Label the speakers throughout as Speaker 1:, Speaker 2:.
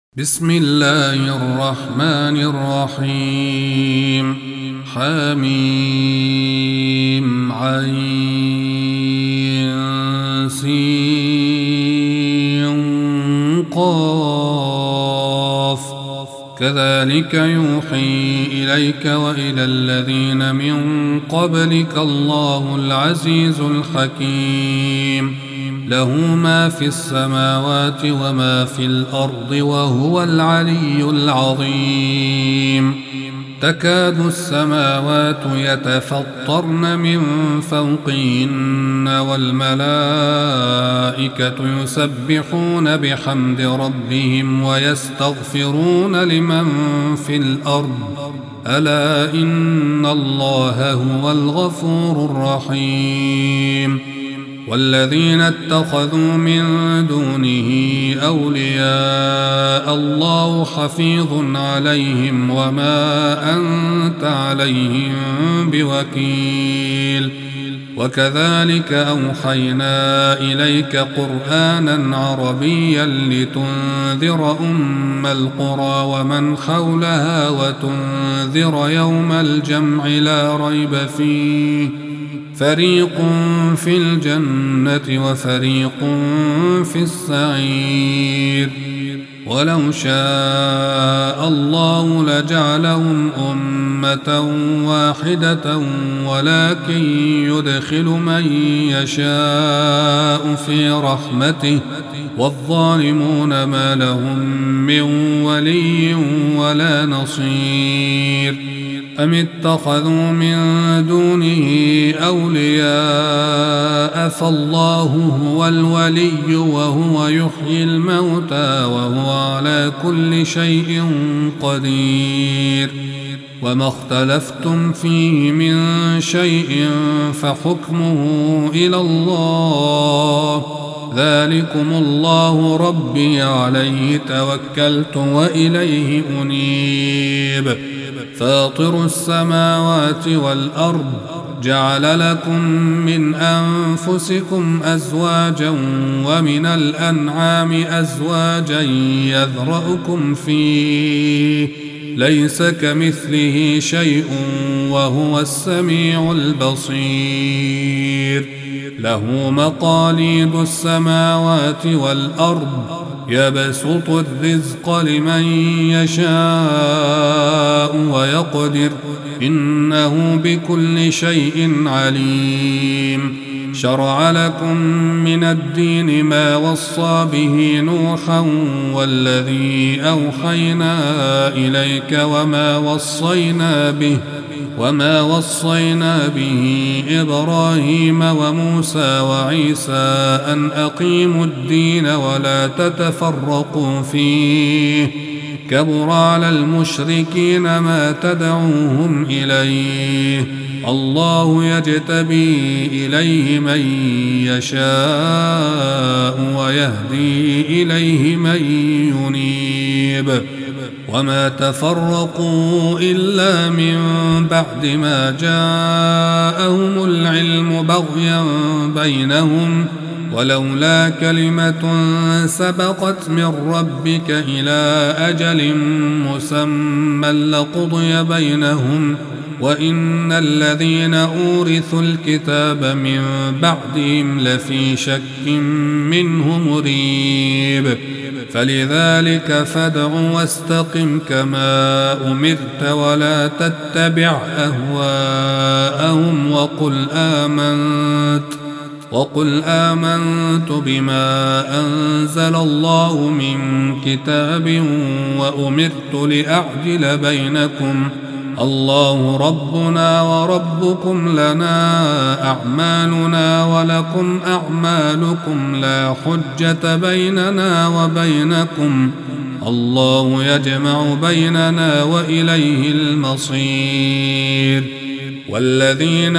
Speaker 1: بسم الله الرحمن الرحيم. حميم عين سين قاف. كذلك يوحي إليك وإلى الذين من قبلك الله العزيز الحكيم. له ما في السماوات وما في الأرض وهو العلي العظيم. تكاد السماوات يتفطرن من فوقهن والملائكة يسبحون بحمد ربهم ويستغفرون لمن في الأرض ألا إن الله هو الغفور الرحيم. والذين اتخذوا من دونه أولياء الله حفيظ عليهم وما أنت عليهم بوكيل. وكذلك أوحينا إليك قرآنا عربيا لتنذر أم القرى ومن حولها وتنذر يوم الجمع لا ريب فيه فريق في الجنة وفريق في السعير. ولو شاء الله لجعلهم أمة واحدة ولكن يدخل من يشاء في رحمته والظالمون ما لهم من ولي ولا نصير. أم اتخذوا من دونه أولياء فالله هو الولي وهو يحيي الموتى وهو على كل شيء قدير. وما اختلفتم فيه من شيء فحكمه إلى الله ذلكم الله ربي عليه توكلت وإليه أنيب. فاطر السماوات والأرض جعل لكم من أنفسكم أزواجا ومن الأنعام أزواجا يذرأكم فيه ليس كمثله شيء وهو السميع البصير. له مقاليد السماوات والأرض يبسط الرزق لمن يشاء ويقدر إنه بكل شيء عليم. شرع لكم من الدين ما وصى به نوحا والذي أوحينا إليك وما وصينا به إبراهيم وموسى وعيسى أن أقيموا الدين ولا تتفرقوا فيه كبر على المشركين ما تدعوهم إليه. الله يجتبي إليه من يشاء ويهدي إليه من ينيب. وما تفرقوا إلا من بعد ما جاءهم العلم بغيا بينهم ولولا كلمة سبقت من ربك إلى أجل مسمى لقضي بينهم وإن الذين أورثوا الكتاب من بعدهم لفي شك منه مريب. فلذلك فادع واستقم كما أمرت ولا تتبع أهواءهم وقل آمنت بما أنزل الله من كتاب وأمرت لأعدل بينكم الله ربنا وربكم لنا أعمالنا ولكم أعمالكم لا حجة بيننا وبينكم الله يجمع بيننا وإليه المصير. والذين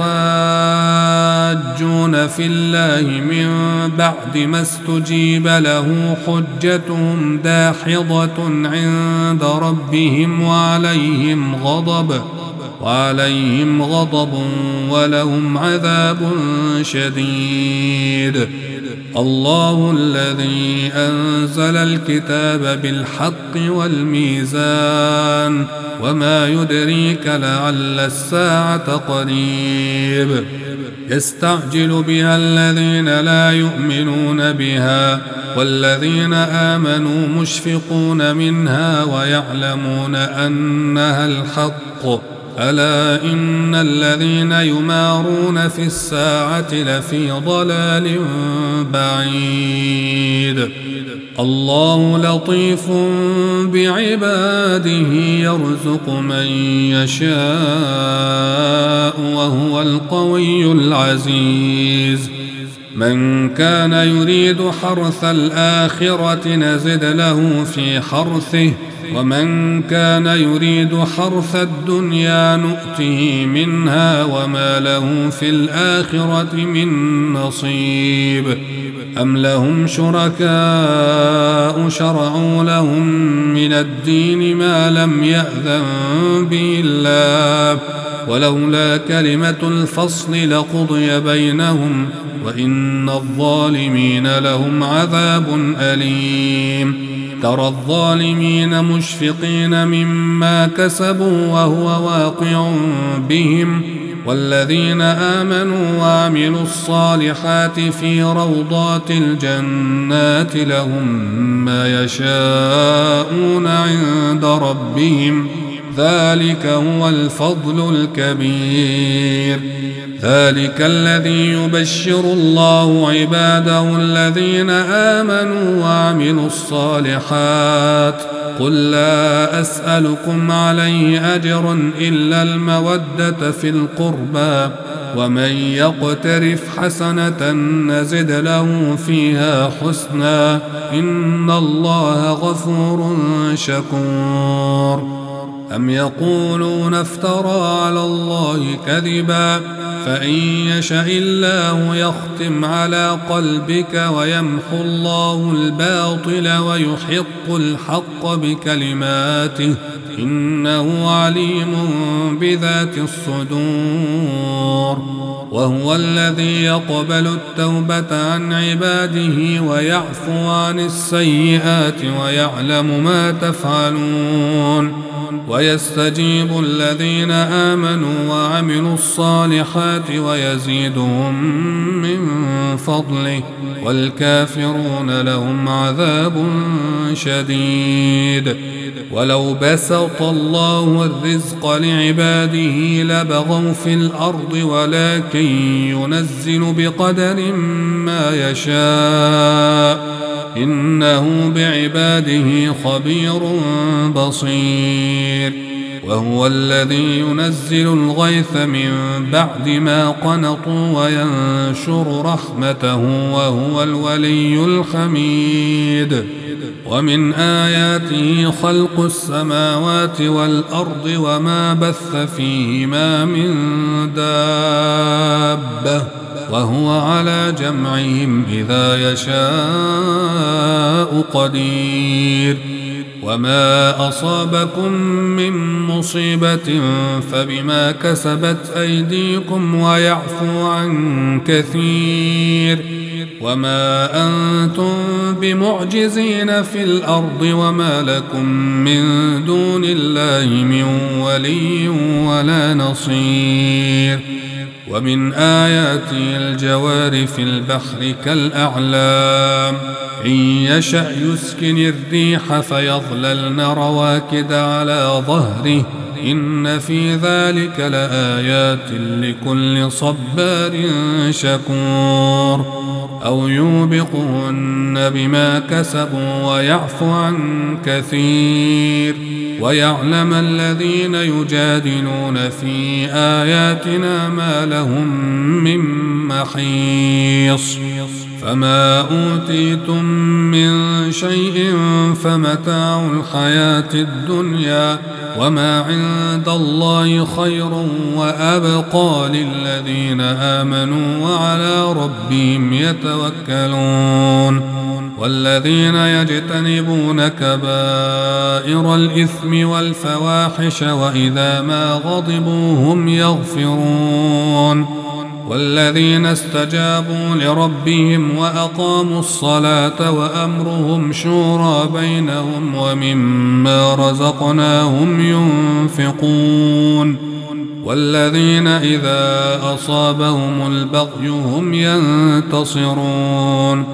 Speaker 1: يحاجون في الله من بعد ما استجيب له حجتهم داحضة عند ربهم وعليهم غضب ولهم عذاب شديد. الله الذي أنزل الكتاب بالحق والميزان وما يدريك لعل الساعة قريب يستعجل بها الذين لا يؤمنون بها والذين آمنوا مشفقون منها ويعلمون أنها الحق ألا إن الذين يمارون في الساعة لفي ضلال بعيد الله لطيف بعباده يرزق من يشاء وهو القوي العزيز من كان يريد حرث الآخرة نزد له في حرثه ومن كان يريد حرث الدنيا نؤته منها وما له في الآخرة من نصيب أم لهم شركاء شرعوا لهم من الدين ما لم يأذن به الله ولولا كلمة الفصل لقضي بينهم وإن الظالمين لهم عذاب أليم ترى الظالمين مشفقين مما كسبوا وهو واقع بهم والذين آمنوا وعملوا الصالحات في روضات الجنات لهم ما يشاءون عند ربهم ذلك هو الفضل الكبير ذلك الذي يبشر الله عباده الذين آمنوا وعملوا الصالحات قل لا أسألكم عليه أجرا إلا المودة في القربى ومن يقترف حسنة نزد له فيها حسنا إن الله غفور شكور أم يقولون افترى على الله كذبا فإن يشاء الله يختم على قلبك ويمحو الله الباطل ويحق الحق بكلماته إنه عليم بذات الصدور وهو الذي يقبل التوبة عن عباده ويعفو عن السيئات ويعلم ما تفعلون ويستجيب الذين آمنوا وعملوا الصالحات ويزيدهم من فضله والكافرون لهم عذاب شديد ولو بسط الله الرزق لعباده لبغوا في الأرض ولكن ينزل بقدر ما يشاء إنه بعباده خبير بصير وهو الذي ينزل الغيث من بعد ما قنطوا وينشر رحمته وهو الولي الحميد ومن آياته خلق السماوات والأرض وما بث فيهما من دابة وهو على جمعهم إذا يشاء قدير وما أصابكم من مصيبة فبما كسبت أيديكم ويعفو عن كثير وما أنتم بمعجزين في الأرض وما لكم من دون الله من ولي ولا نصير ومن آياته الجوار في البحر كالأعلام إن يشأ يسكن الريح فيظللن رواكد على ظهره إن في ذلك لآيات لكل صبار شكور أو يوبقهن بما كسبوا ويعفو عن كثير ويعلم الذين يجادلون في آياتنا ما لهم من محيص فما أوتيتم من شيء فمتاع الحياة الدنيا وما عند الله خير وأبقى للذين آمنوا وعلى ربهم يتوكلون والذين يجتنبون كبائر الإثم والفواحش وإذا ما غضبوا هم يغفرون والذين استجابوا لربهم وأقاموا الصلاة وأمرهم شورى بينهم ومما رزقناهم ينفقون والذين إذا أصابهم البغي هم ينتصرون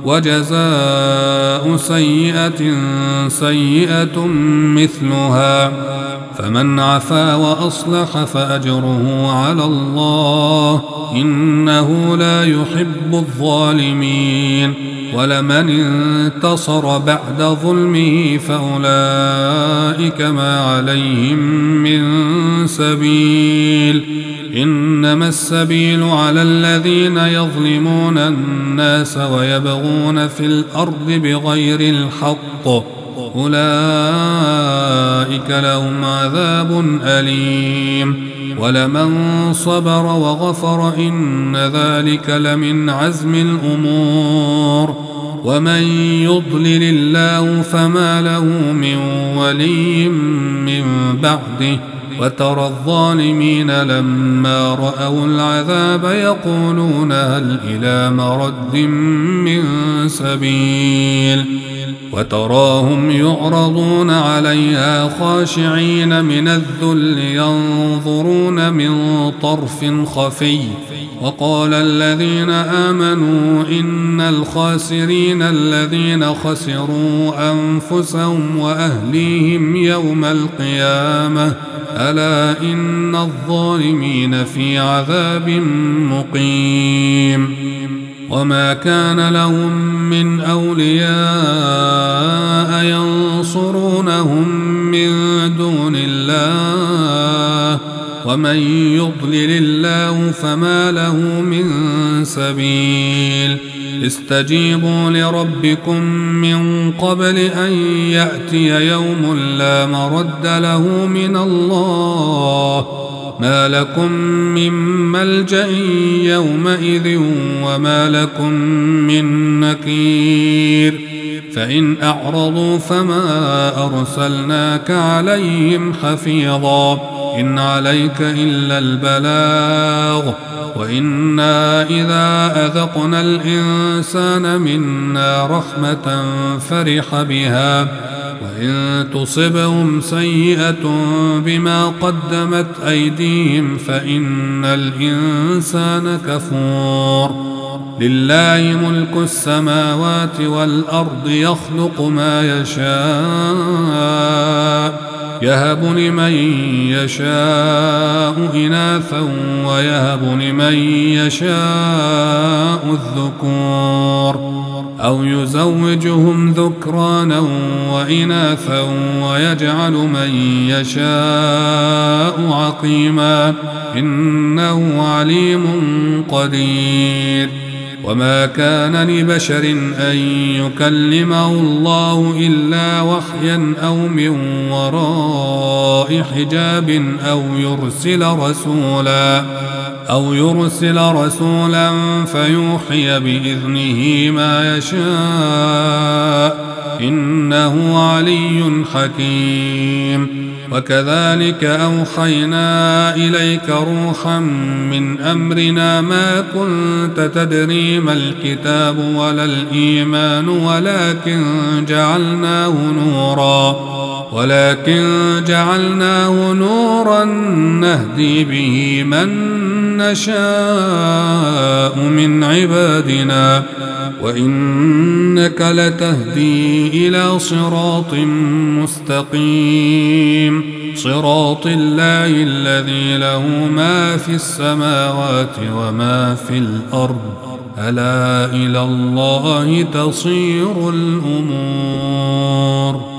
Speaker 1: وجزاء سيئة سيئة مثلها فمن عفا وأصلح فأجره على الله إنه لا يحب الظالمين ولمن انتصر بعد ظلمه فأولئك ما عليهم من سبيل إنما السبيل على الذين يظلمون الناس ويبغون في الأرض بغير الحق أولئك لهم عذاب أليم ولمن صبر وغفر إن ذلك لمن عزم الأمور ومن يضلل الله فما له من ولي من بعده وترى الظالمين لما رأوا العذاب يقولون هل إلى مرد من سبيل وتراهم يعرضون عليها خاشعين من الذل ينظرون من طرف خفي وقال الذين آمنوا إن الخاسرين الذين خسروا أنفسهم وأهليهم يوم القيامة ألا إن الظالمين في عذاب مقيم وما كان لهم من أولياء ينصرونهم من دون الله ومن يضلل الله فما له من سبيل استجيبوا لربكم من قبل أن يأتي يوم لا مرد له من الله ما لكم من ملجأ يومئذ وما لكم من نكير فإن أعرضوا فما أرسلناك عليهم حفيظا إن عليك إلا البلاغ وإنا إذا أذقنا الإنسان منا رحمة فرح بها وإن تصبهم سيئة بما قدمت أيديهم فإن الإنسان كفور لله ملك السماوات والأرض يخلق ما يشاء يهب لمن يشاء إناثا ويهب لمن يشاء الذكور أو يزوجهم ذكرانا وإناثا ويجعل من يشاء عقيما إنه عليم قدير وما كان لبشر أن يكلمه الله إلا وحيا أو من وراء حجاب أو يرسل رسولا فيوحي بإذنه ما يشاء إنه علي حكيم وكذلك أوحينا إليك روحا من أمرنا ما كنت تدري ما الكتاب ولا الإيمان ولكن جعلناه نورا نهدي به من نشاء من عبادنا وإنك لتهدي إلى صراط مستقيم صراط الله الذي له ما في السماوات وما في الأرض ألا إلى الله تصير الأمور.